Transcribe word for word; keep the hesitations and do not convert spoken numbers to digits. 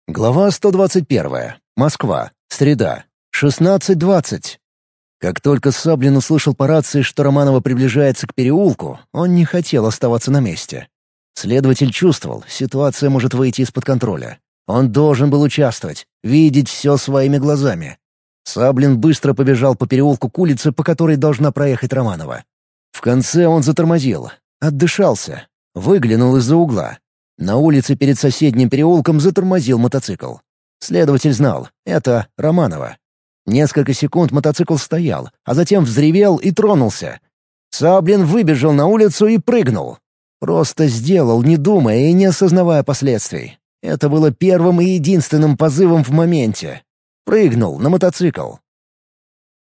Глава сто двадцать первая. Москва. Среда. шестнадцать двадцать. Как только Саблин услышал по рации, что Романова приближается к переулку, он не хотел оставаться на месте. Следователь чувствовал, ситуация может выйти из-под контроля. Он должен был участвовать, видеть все своими глазами. Саблин быстро побежал по переулку к улице, по которой должна проехать Романова. В конце он затормозил, отдышался, выглянул из-за угла. На улице перед соседним переулком затормозил мотоцикл. Следователь знал — это Романова. Несколько секунд мотоцикл стоял, а затем взревел и тронулся. Саблин выбежал на улицу и прыгнул. Просто сделал, не думая и не осознавая последствий. Это было первым и единственным позывом в моменте. Прыгнул на мотоцикл.